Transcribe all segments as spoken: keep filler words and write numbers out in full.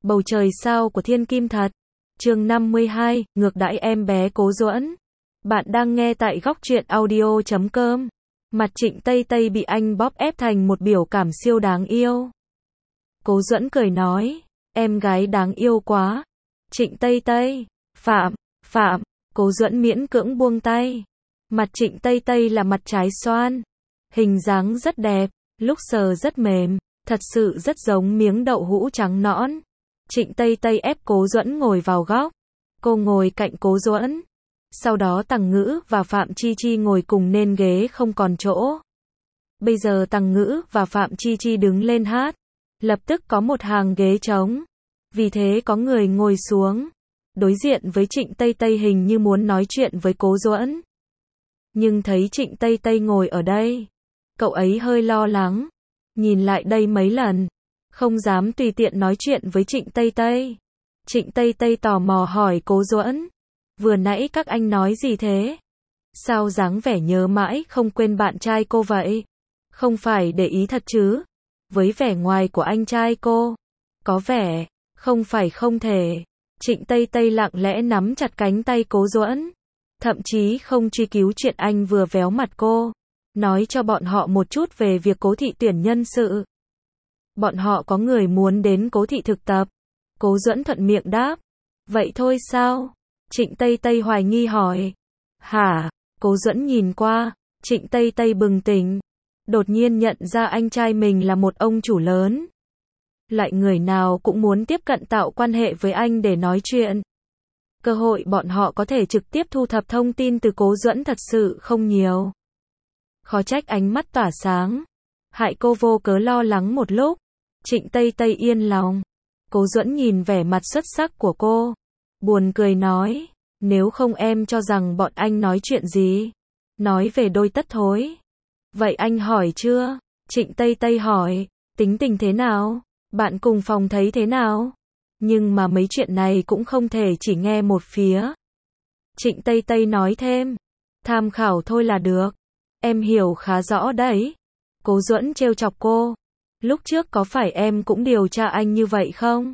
Bầu trời sao của thiên kim thật. Chương năm mươi hai, ngược đãi em bé Cố Duẫn. Bạn đang nghe tại góc truyện audio chấm com. Mặt Trịnh Tây Tây bị anh bóp ép thành một biểu cảm siêu đáng yêu. Cố Duẫn cười nói, em gái đáng yêu quá. Trịnh Tây Tây, Phạm, Phạm, Cố Duẫn miễn cưỡng buông tay. Mặt Trịnh Tây Tây là mặt trái xoan. Hình dáng rất đẹp, lúc sờ rất mềm, thật sự rất giống miếng đậu hũ trắng nõn. Trịnh Tây Tây ép Cố Duẫn ngồi vào góc. Cô ngồi cạnh Cố Duẫn. Sau đó Tằng Ngữ và Phạm Chi Chi ngồi cùng nên ghế không còn chỗ. Bây giờ Tằng Ngữ và Phạm Chi Chi đứng lên hát. Lập tức có một hàng ghế trống. Vì thế có người ngồi xuống. Đối diện với Trịnh Tây Tây hình như muốn nói chuyện với Cố Duẫn. Nhưng thấy Trịnh Tây Tây ngồi ở đây. Cậu ấy hơi lo lắng. Nhìn lại đây mấy lần. Không dám tùy tiện nói chuyện với Trịnh Tây Tây. Trịnh Tây Tây tò mò hỏi Cố Duẫn. Vừa nãy các anh nói gì thế? Sao dáng vẻ nhớ mãi không quên bạn trai cô vậy? Không phải để ý thật chứ? Với vẻ ngoài của anh trai cô. Có vẻ, không phải không thể. Trịnh Tây Tây lặng lẽ nắm chặt cánh tay Cố Duẫn. Thậm chí không truy cứu chuyện anh vừa véo mặt cô. Nói cho bọn họ một chút về việc Cố thị tuyển nhân sự. Bọn họ có người muốn đến Cố thị thực tập. Cố Duẫn thuận miệng đáp. Vậy thôi sao? Trịnh Tây Tây hoài nghi hỏi. Hả? Cố Duẫn nhìn qua. Trịnh Tây Tây bừng tỉnh. Đột nhiên nhận ra anh trai mình là một ông chủ lớn. Lại người nào cũng muốn tiếp cận tạo quan hệ với anh để nói chuyện. Cơ hội bọn họ có thể trực tiếp thu thập thông tin từ Cố Duẫn thật sự không nhiều. Khó trách ánh mắt tỏa sáng. Hại cô vô cớ lo lắng một lúc. Trịnh Tây Tây yên lòng. Cố Duẫn nhìn vẻ mặt xuất sắc của cô. Buồn cười nói. Nếu không em cho rằng bọn anh nói chuyện gì? Nói về đôi tất thối. Vậy anh hỏi chưa? Trịnh Tây Tây hỏi. Tính tình thế nào? Bạn cùng phòng thấy thế nào? Nhưng mà mấy chuyện này cũng không thể chỉ nghe một phía. Trịnh Tây Tây nói thêm. Tham khảo thôi là được. Em hiểu khá rõ đấy. Cố Duẫn trêu chọc cô. Lúc trước có phải em cũng điều tra anh như vậy không?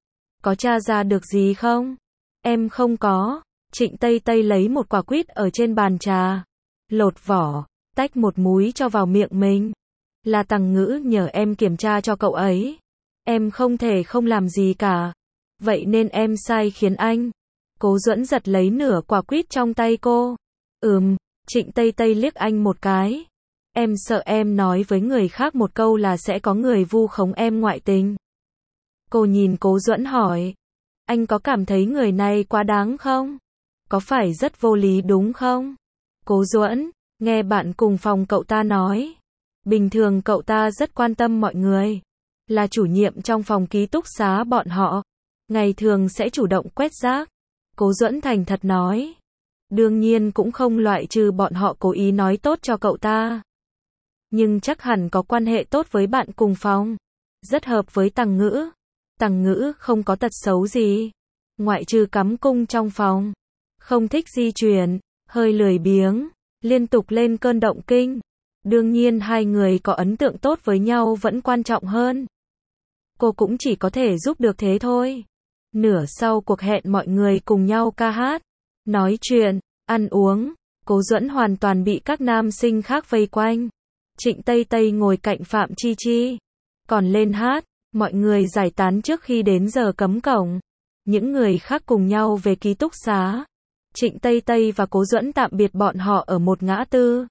Có tra ra được gì không? Em không có. Trịnh Tây Tây lấy một quả quýt ở trên bàn trà. Lột vỏ, tách một múi cho vào miệng mình. Là Tằng Ngữ nhờ em kiểm tra cho cậu ấy. Em không thể không làm gì cả. Vậy nên em sai khiến anh. Cố Duẫn giật lấy nửa quả quýt trong tay cô. Ừm, Trịnh Tây Tây liếc anh một cái. Em sợ em nói với người khác một câu là sẽ có người vu khống em ngoại tình. Cô nhìn Cố Duẫn hỏi. Anh có cảm thấy người này quá đáng không? Có phải rất vô lý đúng không? Cố Duẫn, nghe bạn cùng phòng cậu ta nói. Bình thường cậu ta rất quan tâm mọi người. Là chủ nhiệm trong phòng ký túc xá bọn họ. Ngày thường sẽ chủ động quét rác. Cố Duẫn thành thật nói. Đương nhiên cũng không loại trừ bọn họ cố ý nói tốt cho cậu ta. Nhưng chắc hẳn có quan hệ tốt với bạn cùng phòng. Rất hợp với Tằng Ngữ. Tằng Ngữ không có tật xấu gì. Ngoại trừ cắm cung trong phòng. Không thích di chuyển. Hơi lười biếng. Liên tục lên cơn động kinh. Đương nhiên hai người có ấn tượng tốt với nhau vẫn quan trọng hơn. Cô cũng chỉ có thể giúp được thế thôi. Nửa sau cuộc hẹn mọi người cùng nhau ca hát. Nói chuyện. Ăn uống. Cố Duẫn hoàn toàn bị các nam sinh khác vây quanh. Trịnh Tây Tây ngồi cạnh Phạm Chi Chi. Còn lên hát. Mọi người giải tán trước khi đến giờ cấm cổng. Những người khác cùng nhau về ký túc xá. Trịnh Tây Tây và Cố Duẫn tạm biệt bọn họ ở một ngã tư.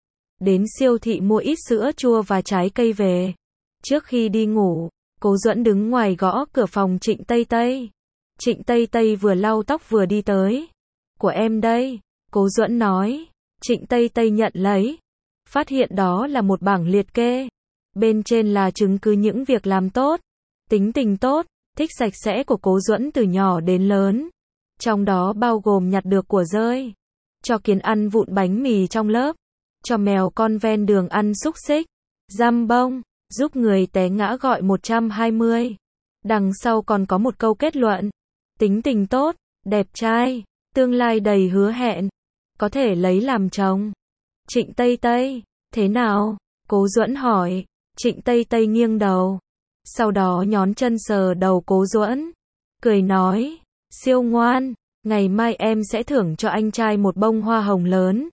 Đến siêu thị mua ít sữa chua và trái cây về. Trước khi đi ngủ, Cố Duẫn đứng ngoài gõ cửa phòng Trịnh Tây Tây. Trịnh Tây Tây vừa lau tóc vừa đi tới. Của em đây, Cố Duẫn nói. Trịnh Tây Tây nhận lấy. Phát hiện đó là một bảng liệt kê. Bên trên là chứng cứ những việc làm tốt. Tính tình tốt, thích sạch sẽ của Cố Duẫn từ nhỏ đến lớn. Trong đó bao gồm nhặt được của rơi. Cho kiến ăn vụn bánh mì trong lớp. Cho mèo con ven đường ăn xúc xích. Giam bông. Giúp người té ngã gọi một trăm hai mươi. Đằng sau còn có một câu kết luận. Tính tình tốt, đẹp trai, tương lai đầy hứa hẹn. Có thể lấy làm chồng. Trịnh Tây Tây, thế nào? Cố Duẫn hỏi. Trịnh Tây Tây nghiêng đầu. sau đó nhón chân sờ đầu Cố Duẫn, cười nói, siêu ngoan, ngày mai em sẽ thưởng cho anh trai một bông hoa hồng lớn.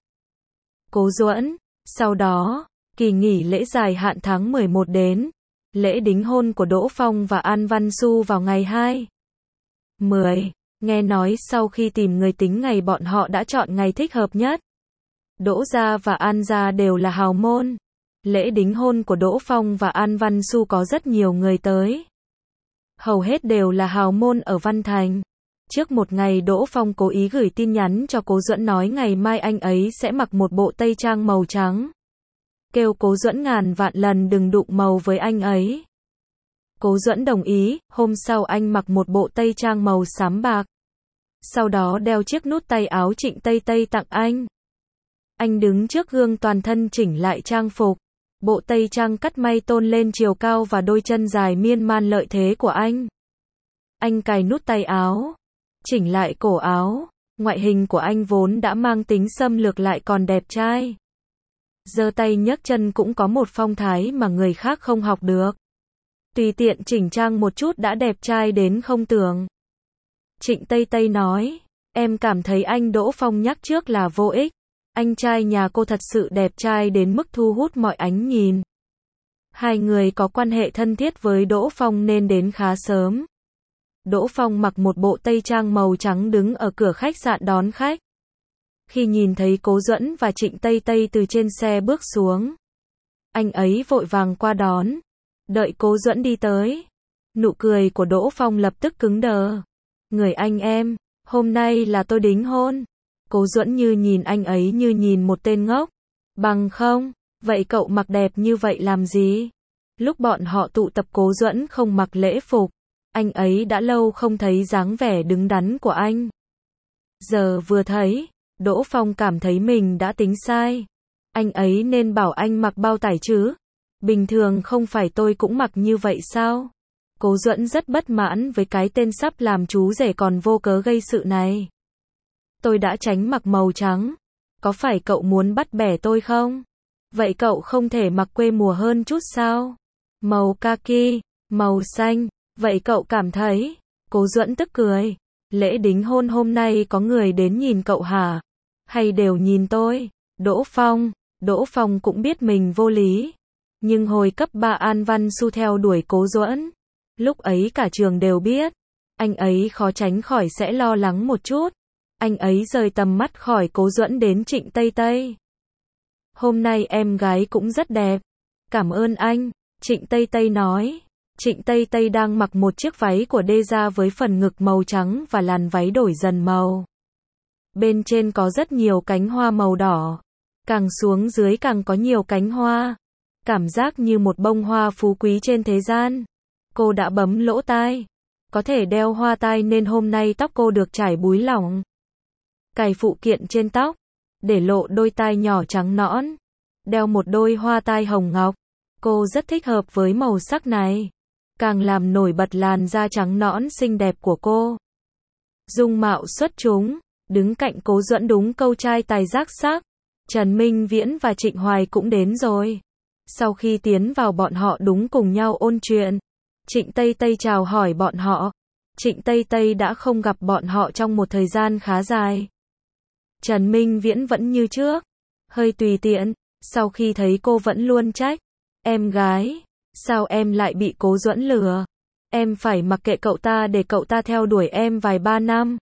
Cố Duẫn, sau đó, kỳ nghỉ lễ dài hạn tháng mười một đến, lễ đính hôn của Đỗ Phong và An Văn Xu vào ngày hai mười, nghe nói sau khi tìm người tính ngày bọn họ đã chọn ngày thích hợp nhất. Đỗ gia và An gia đều là hào môn. Lễ đính hôn của Đỗ Phong và An Văn Xu có rất nhiều người tới. Hầu hết đều là hào môn ở Văn Thành. Trước một ngày Đỗ Phong cố ý gửi tin nhắn cho Cố Duẫn nói ngày mai anh ấy sẽ mặc một bộ tây trang màu trắng. Kêu Cố Duẫn ngàn vạn lần đừng đụng màu với anh ấy. Cố Duẫn đồng ý, hôm sau anh mặc một bộ tây trang màu xám bạc. Sau đó đeo chiếc nút tay áo Trịnh Tây Tây tặng anh. Anh đứng trước gương toàn thân chỉnh lại trang phục. Bộ tây trang cắt may tôn lên chiều cao và đôi chân dài miên man lợi thế của anh. Anh cài nút tay áo, chỉnh lại cổ áo. Ngoại hình của anh vốn đã mang tính xâm lược lại còn đẹp trai. Giơ tay nhấc chân cũng có một phong thái mà người khác không học được. Tùy tiện chỉnh trang một chút đã đẹp trai đến không tưởng. Trịnh Tây Tây nói, em cảm thấy anh Đỗ Phong nhắc trước là vô ích. Anh trai nhà cô thật sự đẹp trai đến mức thu hút mọi ánh nhìn. Hai người có quan hệ thân thiết với Đỗ Phong nên đến khá sớm. Đỗ Phong mặc một bộ tây trang màu trắng đứng ở cửa khách sạn đón khách. Khi nhìn thấy Cố Duẫn và Trịnh Tây Tây từ trên xe bước xuống, anh ấy vội vàng qua đón. Đợi Cố Duẫn đi tới, nụ cười của Đỗ Phong lập tức cứng đờ. Người anh em, hôm nay là tôi đính hôn. Cố Duẫn như nhìn anh ấy như nhìn một tên ngốc. Bằng không, vậy cậu mặc đẹp như vậy làm gì? Lúc bọn họ tụ tập Cố Duẫn không mặc lễ phục. Anh ấy đã lâu không thấy dáng vẻ đứng đắn của anh. Giờ vừa thấy, Đỗ Phong cảm thấy mình đã tính sai. Anh ấy nên bảo anh mặc bao tải chứ. Bình thường không phải tôi cũng mặc như vậy sao? Cố Duẫn rất bất mãn với cái tên sắp làm chú rể còn vô cớ gây sự này. Tôi đã tránh mặc màu trắng. Có phải cậu muốn bắt bẻ tôi không? Vậy cậu không thể mặc quê mùa hơn chút sao? Màu kaki, màu xanh, vậy cậu cảm thấy? Cố Duẫn tức cười. Lễ đính hôn hôm nay có người đến nhìn cậu hả? Hay đều nhìn tôi? Đỗ Phong, Đỗ Phong cũng biết mình vô lý. Nhưng hồi cấp ba An Văn Xu theo đuổi Cố Duẫn. Lúc ấy cả trường đều biết. Anh ấy khó tránh khỏi sẽ lo lắng một chút. Anh ấy rời tầm mắt khỏi Cố Duẫn đến Trịnh Tây Tây. Hôm nay em gái cũng rất đẹp. Cảm ơn anh, Trịnh Tây Tây nói. Trịnh Tây Tây đang mặc một chiếc váy của Đê-gia với phần ngực màu trắng và làn váy đổi dần màu. Bên trên có rất nhiều cánh hoa màu đỏ. Càng xuống dưới càng có nhiều cánh hoa. Cảm giác như một bông hoa phú quý trên thế gian. Cô đã bấm lỗ tai. Có thể đeo hoa tai nên hôm nay tóc cô được trải búi lỏng. Cài phụ kiện trên tóc. Để lộ đôi tai nhỏ trắng nõn. Đeo một đôi hoa tai hồng ngọc. Cô rất thích hợp với màu sắc này. Càng làm nổi bật làn da trắng nõn xinh đẹp của cô. Dung mạo xuất chúng. Đứng cạnh Cố Duẫn đúng câu trai tài giác sắc. Trần Minh Viễn và Trịnh Hoài cũng đến rồi. Sau khi tiến vào bọn họ đúng cùng nhau ôn chuyện. Trịnh Tây Tây chào hỏi bọn họ. Trịnh Tây Tây đã không gặp bọn họ trong một thời gian khá dài. Trần Minh Viễn vẫn như trước. Hơi tùy tiện. Sau khi thấy cô vẫn luôn trách. Em gái. Sao em lại bị Cố Duẫn lừa? Em phải mặc kệ cậu ta để cậu ta theo đuổi em vài ba năm.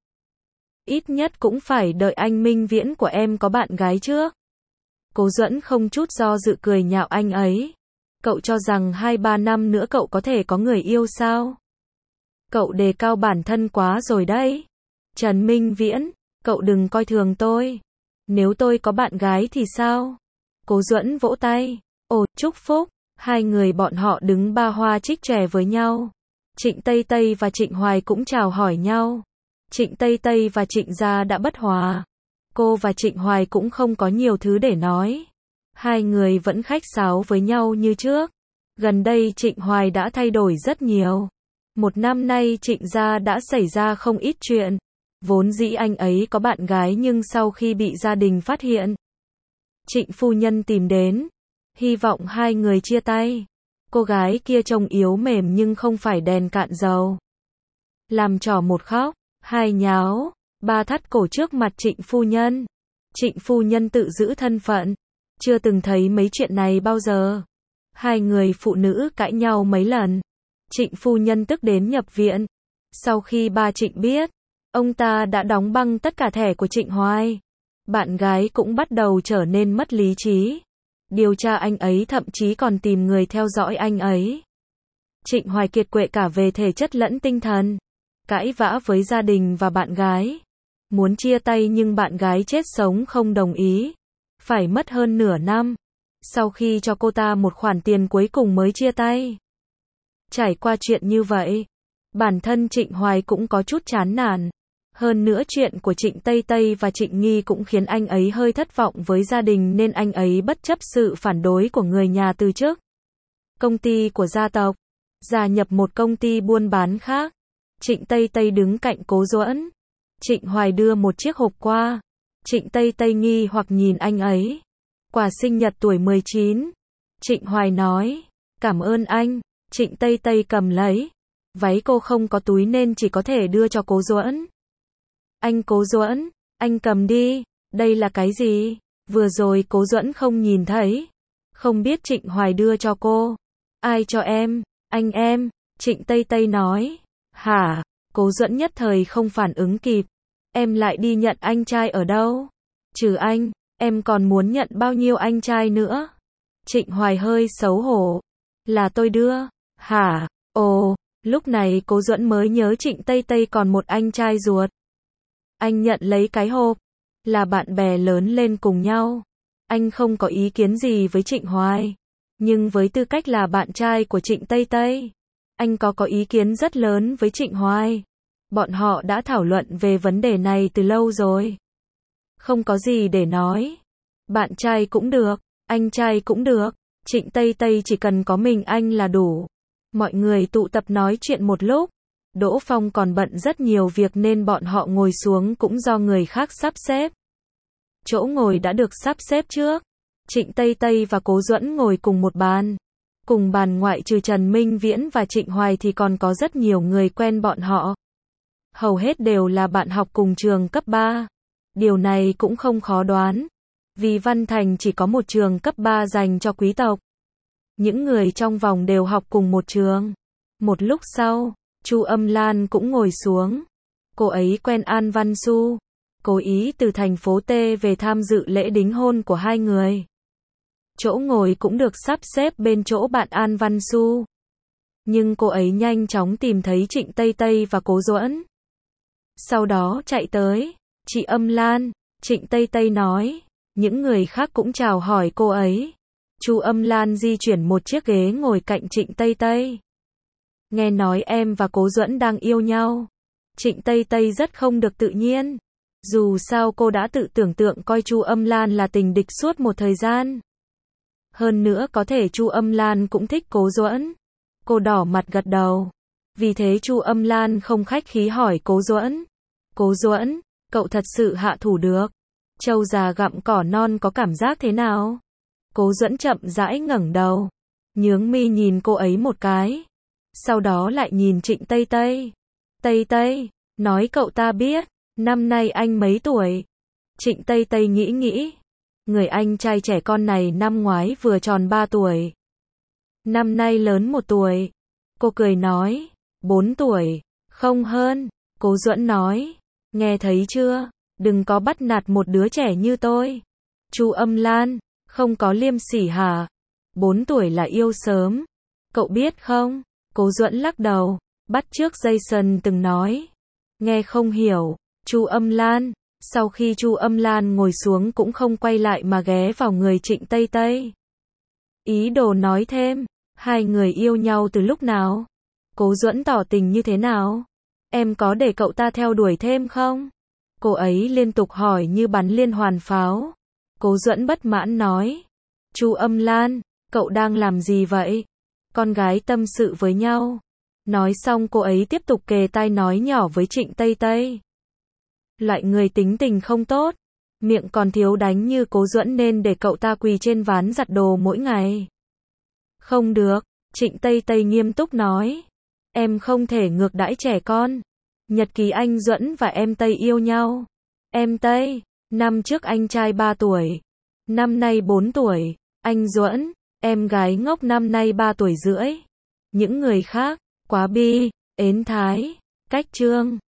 Ít nhất cũng phải đợi anh Minh Viễn của em có bạn gái trước. Cố Duẫn không chút do dự cười nhạo anh ấy. Cậu cho rằng hai ba năm nữa cậu có thể có người yêu sao? Cậu đề cao bản thân quá rồi đấy. Trần Minh Viễn, cậu đừng coi thường tôi. Nếu tôi có bạn gái thì sao? Cố Duẫn vỗ tay. Ồ, chúc phúc. Hai người bọn họ đứng ba hoa trích chè với nhau. Trịnh Tây Tây và Trịnh Hoài cũng chào hỏi nhau. Trịnh Tây Tây và Trịnh gia đã bất hòa. Cô và Trịnh Hoài cũng không có nhiều thứ để nói. Hai người vẫn khách sáo với nhau như trước. Gần đây Trịnh Hoài đã thay đổi rất nhiều. Một năm nay Trịnh gia đã xảy ra không ít chuyện. Vốn dĩ anh ấy có bạn gái nhưng sau khi bị gia đình phát hiện, Trịnh phu nhân tìm đến. Hy vọng hai người chia tay. Cô gái kia trông yếu mềm nhưng không phải đèn cạn dầu. Làm trò một khóc, hai nháo, ba thắt cổ trước mặt Trịnh phu nhân. Trịnh phu nhân tự giữ thân phận, chưa từng thấy mấy chuyện này bao giờ. Hai người phụ nữ cãi nhau mấy lần. Trịnh phu nhân tức đến nhập viện. Sau khi ba Trịnh biết, ông ta đã đóng băng tất cả thẻ của Trịnh Hoài. Bạn gái cũng bắt đầu trở nên mất lý trí. Điều tra anh ấy, thậm chí còn tìm người theo dõi anh ấy. Trịnh Hoài kiệt quệ cả về thể chất lẫn tinh thần. Cãi vã với gia đình và bạn gái. Muốn chia tay nhưng bạn gái chết sống không đồng ý. Phải mất hơn nửa năm. Sau khi cho cô ta một khoản tiền cuối cùng mới chia tay. Trải qua chuyện như vậy, bản thân Trịnh Hoài cũng có chút chán nản. Hơn nữa chuyện của Trịnh Tây Tây và Trịnh Nghi cũng khiến anh ấy hơi thất vọng với gia đình nên anh ấy bất chấp sự phản đối của người nhà từ chức công ty của gia tộc, gia nhập một công ty buôn bán khác. Trịnh Tây Tây đứng cạnh Cố Duẫn. Trịnh Hoài đưa một chiếc hộp qua. Trịnh Tây Tây nghi hoặc nhìn anh ấy. Quà sinh nhật tuổi mười chín. Trịnh Hoài nói, cảm ơn anh. Trịnh Tây Tây cầm lấy. Váy cô không có túi nên chỉ có thể đưa cho Cố Duẫn. Anh Cố Duẫn, anh cầm đi. Đây là cái gì? Vừa rồi Cố Duẫn không nhìn thấy. Không biết Trịnh Hoài đưa cho cô. Ai cho em? Anh em. Trịnh Tây Tây nói. Hả? Cố Duẫn nhất thời không phản ứng kịp. Em lại đi nhận anh trai ở đâu? Trừ anh, em còn muốn nhận bao nhiêu anh trai nữa? Trịnh Hoài hơi xấu hổ. Là tôi đưa. Hả? Ồ, lúc này Cố Duẫn mới nhớ Trịnh Tây Tây còn một anh trai ruột. Anh nhận lấy cái hộp. Là bạn bè lớn lên cùng nhau. Anh không có ý kiến gì với Trịnh Hoài. Nhưng với tư cách là bạn trai của Trịnh Tây Tây, anh có có ý kiến rất lớn với Trịnh Hoài. Bọn họ đã thảo luận về vấn đề này từ lâu rồi. Không có gì để nói. Bạn trai cũng được, anh trai cũng được. Trịnh Tây Tây chỉ cần có mình anh là đủ. Mọi người tụ tập nói chuyện một lúc. Đỗ Phong còn bận rất nhiều việc nên bọn họ ngồi xuống cũng do người khác sắp xếp. Chỗ ngồi đã được sắp xếp trước. Trịnh Tây Tây và Cố Duẫn ngồi cùng một bàn. Cùng bàn ngoại trừ Trần Minh Viễn và Trịnh Hoài thì còn có rất nhiều người quen bọn họ. Hầu hết đều là bạn học cùng trường cấp ba. Điều này cũng không khó đoán. Vì Văn Thành chỉ có một trường cấp ba dành cho quý tộc. Những người trong vòng đều học cùng một trường. Một lúc sau, Chu Âm Lan cũng ngồi xuống. Cô ấy quen An Văn Xu. Cố ý từ thành phố T về tham dự lễ đính hôn của hai người. Chỗ ngồi cũng được sắp xếp bên chỗ bạn An Văn Xu. Nhưng cô ấy nhanh chóng tìm thấy Trịnh Tây Tây và Cố Duẫn. Sau đó chạy tới. Chị Âm Lan, Trịnh Tây Tây nói. Những người khác cũng chào hỏi cô ấy. Chu Âm Lan di chuyển một chiếc ghế ngồi cạnh Trịnh Tây Tây. Nghe nói em và Cố Duẫn đang yêu nhau. Trịnh Tây Tây rất không được tự nhiên. Dù sao cô đã tự tưởng tượng coi Chu Âm Lan là tình địch suốt một thời gian. Hơn nữa có thể Chu Âm Lan cũng thích Cố Duẫn. Cô đỏ mặt gật đầu. Vì thế Chu Âm Lan không khách khí hỏi Cố Duẫn. Cố Duẫn, cậu thật sự hạ thủ được. Trâu già gặm cỏ non có cảm giác thế nào? Cố Duẫn chậm rãi ngẩng đầu. Nhướng mi nhìn cô ấy một cái. Sau đó lại nhìn Trịnh Tây Tây. Tây Tây, nói cậu ta biết. Năm nay anh mấy tuổi? Trịnh Tây Tây nghĩ nghĩ. Người anh trai trẻ con này năm ngoái vừa tròn ba tuổi. Năm nay lớn một tuổi. Cô cười nói. Bốn tuổi. Không hơn. Cố Duẫn nói. Nghe thấy chưa? Đừng có bắt nạt một đứa trẻ như tôi. Chu Âm Lan. Không có liêm sỉ hả? Bốn tuổi là yêu sớm. Cậu biết không? Cố Duẫn lắc đầu. Bắt chước Jason từng nói. Nghe không hiểu. Chu Âm Lan. Sau khi Chu Âm Lan ngồi xuống cũng không quay lại mà ghé vào người Trịnh Tây Tây. Ý đồ nói thêm. Hai người yêu nhau từ lúc nào? Cố Duẫn tỏ tình như thế nào? Em có để cậu ta theo đuổi thêm không? Cô ấy liên tục hỏi như bắn liên hoàn pháo. Cố Duẫn bất mãn nói. Chu Âm Lan, cậu đang làm gì vậy? Con gái tâm sự với nhau. Nói xong cô ấy tiếp tục kề tai nói nhỏ với Trịnh Tây Tây. Loại người tính tình không tốt, miệng còn thiếu đánh như Cố Duẫn nên để cậu ta quỳ trên ván giặt đồ mỗi ngày. Không được, Trịnh Tây Tây nghiêm túc nói. Em không thể ngược đãi trẻ con. Nhật ký anh Duẫn và em Tây yêu nhau. Em Tây, năm trước anh trai ba tuổi. Năm nay bốn tuổi. Anh Duẫn, em gái ngốc năm nay ba tuổi rưỡi. Những người khác, quá bi, ến thái, cách trương.